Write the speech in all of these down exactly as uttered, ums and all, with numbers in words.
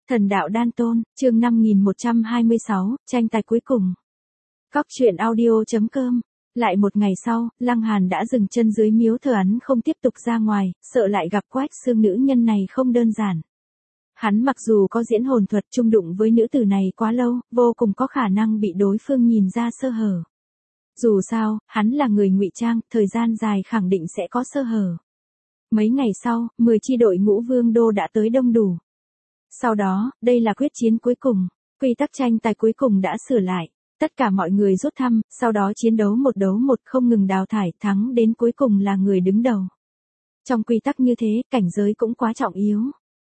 Thần đạo đan tôn, chương năm nghìn một trăm hai mươi sáu, tranh tài cuối cùng. Cóc truyện audio.com. Lại một ngày sau, Lăng Hàn đã dừng chân dưới miếu thờ ấn không tiếp tục ra ngoài, sợ lại gặp Quách Xương nữ nhân này không đơn giản. Hắn mặc dù có diễn hồn thuật chung đụng với nữ tử này quá lâu, vô cùng có khả năng bị đối phương nhìn ra sơ hở. Dù sao, hắn là người ngụy trang, thời gian dài khẳng định sẽ có sơ hở. Mấy ngày sau, mười chi đội ngũ Vương Đô đã tới đông đủ. Sau đó, đây là quyết chiến cuối cùng, quy tắc tranh tài cuối cùng đã sửa lại. Tất cả mọi người rút thăm, sau đó chiến đấu một đấu một không ngừng đào thải, thắng đến cuối cùng là người đứng đầu. Trong quy tắc như thế, cảnh giới cũng quá trọng yếu.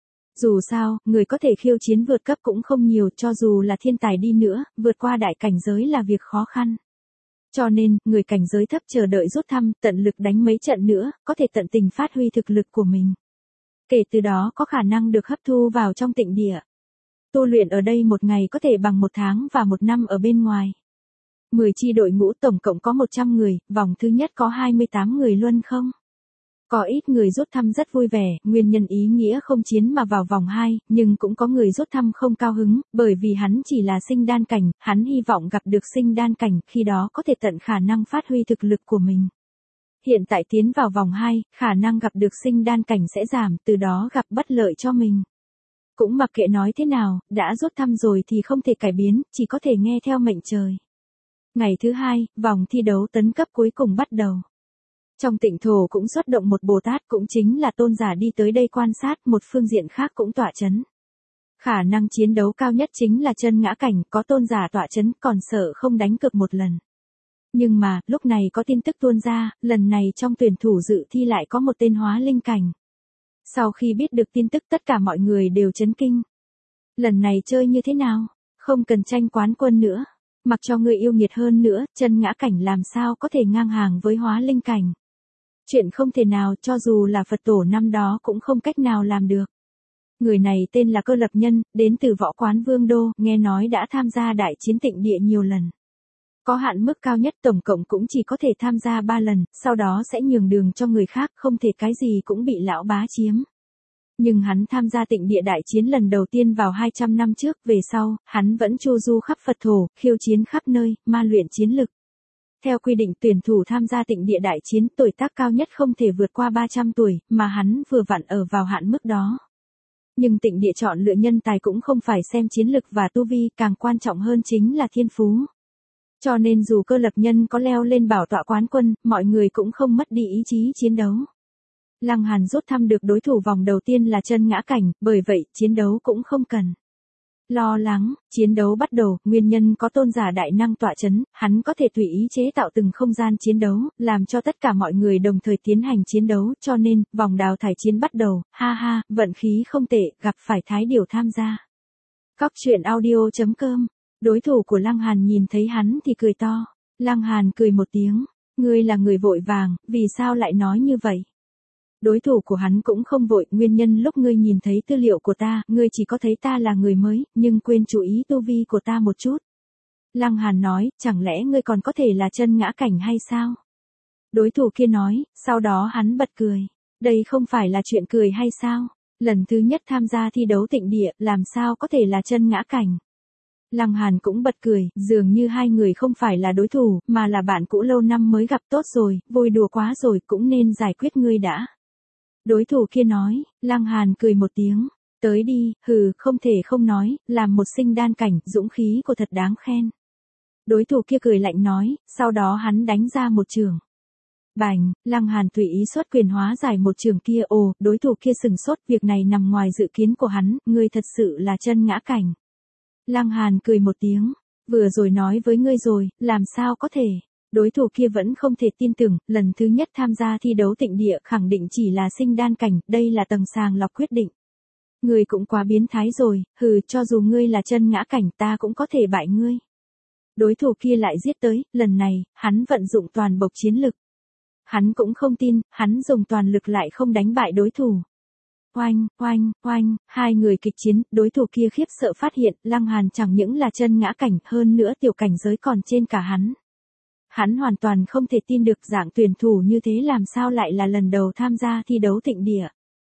Dù sao, người có thể khiêu chiến vượt cấp cũng không nhiều, cho dù là thiên tài đi nữa, vượt qua đại cảnh giới là việc khó khăn. Cho nên, người cảnh giới thấp chờ đợi rút thăm, tận lực đánh mấy trận nữa, có thể tận tình phát huy thực lực của mình. Kể từ đó có khả năng được hấp thu vào trong tịnh địa. Tu luyện ở đây một ngày có thể bằng một tháng và một năm ở bên ngoài. mười chi đội ngũ tổng cộng có một trăm người, vòng thứ nhất có hai mươi tám người luân không. Có ít người rút thăm rất vui vẻ, nguyên nhân ý nghĩa không chiến mà vào vòng hai, nhưng cũng có người rút thăm không cao hứng, bởi vì hắn chỉ là sinh đan cảnh, hắn hy vọng gặp được sinh đan cảnh, khi đó có thể tận khả năng phát huy thực lực của mình. Hiện tại tiến vào vòng hai, khả năng gặp được sinh đan cảnh sẽ giảm, từ đó gặp bất lợi cho mình. Cũng mặc kệ nói thế nào, đã rút thăm rồi thì không thể cải biến, chỉ có thể nghe theo mệnh trời. Ngày thứ hai, vòng thi đấu tấn cấp cuối cùng bắt đầu. Trong tịnh thổ cũng xuất động một Bồ Tát, cũng chính là tôn giả đi tới đây quan sát, một phương diện khác cũng tọa chấn. Khả năng chiến đấu cao nhất chính là chân ngã cảnh, có tôn giả tọa chấn còn sợ không đánh cược một lần. Nhưng mà, lúc này có tin tức tuôn ra, lần này trong tuyển thủ dự thi lại có một tên hóa linh cảnh. Sau khi biết được tin tức tất cả mọi người đều chấn kinh. Lần này chơi như thế nào? Không cần tranh quán quân nữa. Mặc cho người yêu nghiệt hơn nữa, chân ngã cảnh làm sao có thể ngang hàng với hóa linh cảnh. Chuyện không thể nào, cho dù là Phật tổ năm đó cũng không cách nào làm được. Người này tên là Cơ Lập Nhân, đến từ võ quán Vương Đô, nghe nói đã tham gia đại chiến tịnh địa nhiều lần. Có hạn mức cao nhất tổng cộng cũng chỉ có thể tham gia ba lần, sau đó sẽ nhường đường cho người khác, không thể cái gì cũng bị lão bá chiếm. Nhưng hắn tham gia tịnh địa đại chiến lần đầu tiên vào hai trăm năm trước, về sau, hắn vẫn chu du khắp Phật thổ, khiêu chiến khắp nơi, ma luyện chiến lực. Theo quy định tuyển thủ tham gia tịnh địa đại chiến, tuổi tác cao nhất không thể vượt qua ba trăm tuổi, mà hắn vừa vặn ở vào hạn mức đó. Nhưng tịnh địa chọn lựa nhân tài cũng không phải xem chiến lực và tu vi, càng quan trọng hơn chính là thiên phú. Cho nên dù Cơ Lập Nhân có leo lên bảo tọa quán quân, mọi người cũng không mất đi ý chí chiến đấu. Lăng Hàn rút thăm được đối thủ vòng đầu tiên là chân ngã cảnh, bởi vậy, chiến đấu cũng không cần lo lắng. Chiến đấu bắt đầu, nguyên nhân có tôn giả đại năng tọa chấn, hắn có thể tùy ý chế tạo từng không gian chiến đấu, làm cho tất cả mọi người đồng thời tiến hành chiến đấu, cho nên, vòng đào thải chiến bắt đầu, ha ha, vận khí không tệ, gặp phải Thái Điểu tham gia. Cóc truyện audio.com. Đối thủ của Lăng Hàn nhìn thấy hắn thì cười to. Lăng Hàn cười một tiếng, ngươi là người vội vàng, vì sao lại nói như vậy? Đối thủ của hắn cũng không vội, nguyên nhân lúc ngươi nhìn thấy tư liệu của ta, ngươi chỉ có thấy ta là người mới, nhưng quên chú ý tu vi của ta một chút. Lăng Hàn nói, chẳng lẽ ngươi còn có thể là chân ngã cảnh hay sao? Đối thủ kia nói, sau đó hắn bật cười. Đây không phải là chuyện cười hay sao? Lần thứ nhất tham gia thi đấu tịnh địa, làm sao có thể là chân ngã cảnh? Lăng Hàn cũng bật cười, dường như hai người không phải là đối thủ, mà là bạn cũ lâu năm mới gặp, tốt rồi, vui đùa quá rồi, cũng nên giải quyết ngươi đã. Đối thủ kia nói, Lăng Hàn cười một tiếng, tới đi, hừ, không thể không nói, làm một sinh đan cảnh, dũng khí của thật đáng khen. Đối thủ kia cười lạnh nói, sau đó hắn đánh ra một trường. Bành, Lăng Hàn tùy ý xuất quyền hóa giải một trường kia, ồ, đối thủ kia sừng sốt, việc này nằm ngoài dự kiến của hắn, ngươi thật sự là chân ngã cảnh. Lăng Hàn cười một tiếng, vừa rồi nói với ngươi rồi, làm sao có thể. Đối thủ kia vẫn không thể tin tưởng, lần thứ nhất tham gia thi đấu tịnh địa khẳng định chỉ là sinh đan cảnh, đây là tầng sàng lọc quyết định. Ngươi cũng quá biến thái rồi, hừ, cho dù ngươi là chân ngã cảnh ta cũng có thể bại ngươi. Đối thủ kia lại giết tới, lần này, hắn vận dụng toàn bộc chiến lực. Hắn cũng không tin, hắn dùng toàn lực lại không đánh bại đối thủ. Oanh, oanh, oanh, hai người kịch chiến, đối thủ kia khiếp sợ phát hiện, Lăng Hàn chẳng những là chân ngã cảnh, hơn nữa tiểu cảnh giới còn trên cả hắn. Hắn hoàn toàn không thể tin được dạng tuyển thủ như thế làm sao lại là lần đầu tham gia thi đấu tịnh địa.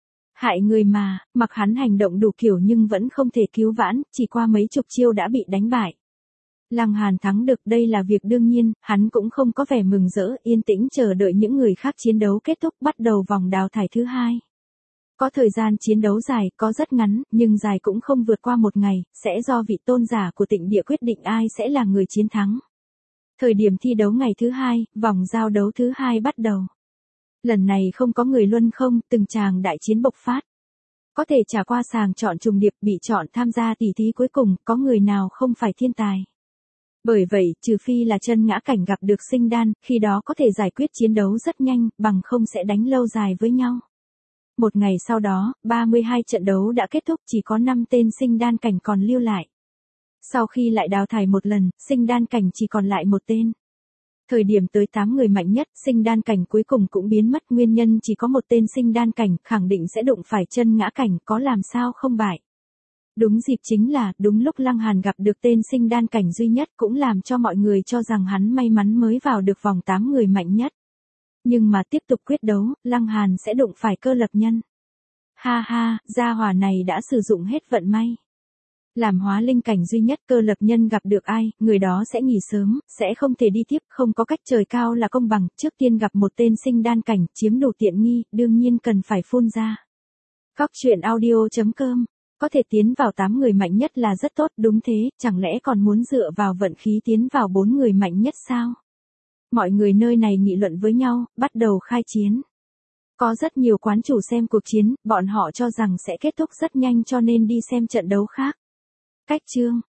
Hại người mà, mặc hắn hành động đủ kiểu nhưng vẫn không thể cứu vãn, chỉ qua mấy chục chiêu đã bị đánh bại. Lăng Hàn thắng được đây là việc đương nhiên, hắn cũng không có vẻ mừng rỡ, yên tĩnh chờ đợi những người khác chiến đấu kết thúc bắt đầu vòng đào thải thứ hai. Có thời gian chiến đấu dài, có rất ngắn, nhưng dài cũng không vượt qua một ngày, sẽ do vị tôn giả của Tịnh Địa quyết định ai sẽ là người chiến thắng. Thời điểm thi đấu ngày thứ hai, vòng giao đấu thứ hai bắt đầu. Lần này không có người luân không, từng tràng đại chiến bộc phát. Có thể trả qua sàng chọn trùng điệp bị chọn tham gia tỷ thí cuối cùng, có người nào không phải thiên tài. Bởi vậy, trừ phi là chân ngã cảnh gặp được sinh đan, khi đó có thể giải quyết chiến đấu rất nhanh, bằng không sẽ đánh lâu dài với nhau. Một ngày sau đó, ba mươi hai trận đấu đã kết thúc, chỉ có năm tên sinh đan cảnh còn lưu lại. Sau khi lại đào thải một lần, sinh đan cảnh chỉ còn lại một tên. Thời điểm tới tám người mạnh nhất, sinh đan cảnh cuối cùng cũng biến mất, nguyên nhân chỉ có một tên sinh đan cảnh, khẳng định sẽ đụng phải chân ngã cảnh, có làm sao không bại. Đúng dịp chính là, đúng lúc Lăng Hàn gặp được tên sinh đan cảnh duy nhất cũng làm cho mọi người cho rằng hắn may mắn mới vào được vòng tám người mạnh nhất. Nhưng mà tiếp tục quyết đấu, Lăng Hàn sẽ đụng phải Cơ Lập Nhân. Ha ha, gia hỏa này đã sử dụng hết vận may. Làm hóa linh cảnh duy nhất Cơ Lập Nhân gặp được ai, người đó sẽ nghỉ sớm, sẽ không thể đi tiếp, không có cách trời cao là công bằng, trước tiên gặp một tên sinh đan cảnh, chiếm đủ tiện nghi, đương nhiên cần phải phun ra. Góc truyện audio chấm com, có thể tiến vào tám người mạnh nhất là rất tốt, đúng thế, chẳng lẽ còn muốn dựa vào vận khí tiến vào bốn người mạnh nhất sao? Mọi người nơi này nghị luận với nhau, bắt đầu khai chiến. Có rất nhiều quán chủ xem cuộc chiến, bọn họ cho rằng sẽ kết thúc rất nhanh cho nên đi xem trận đấu khác. Cách chương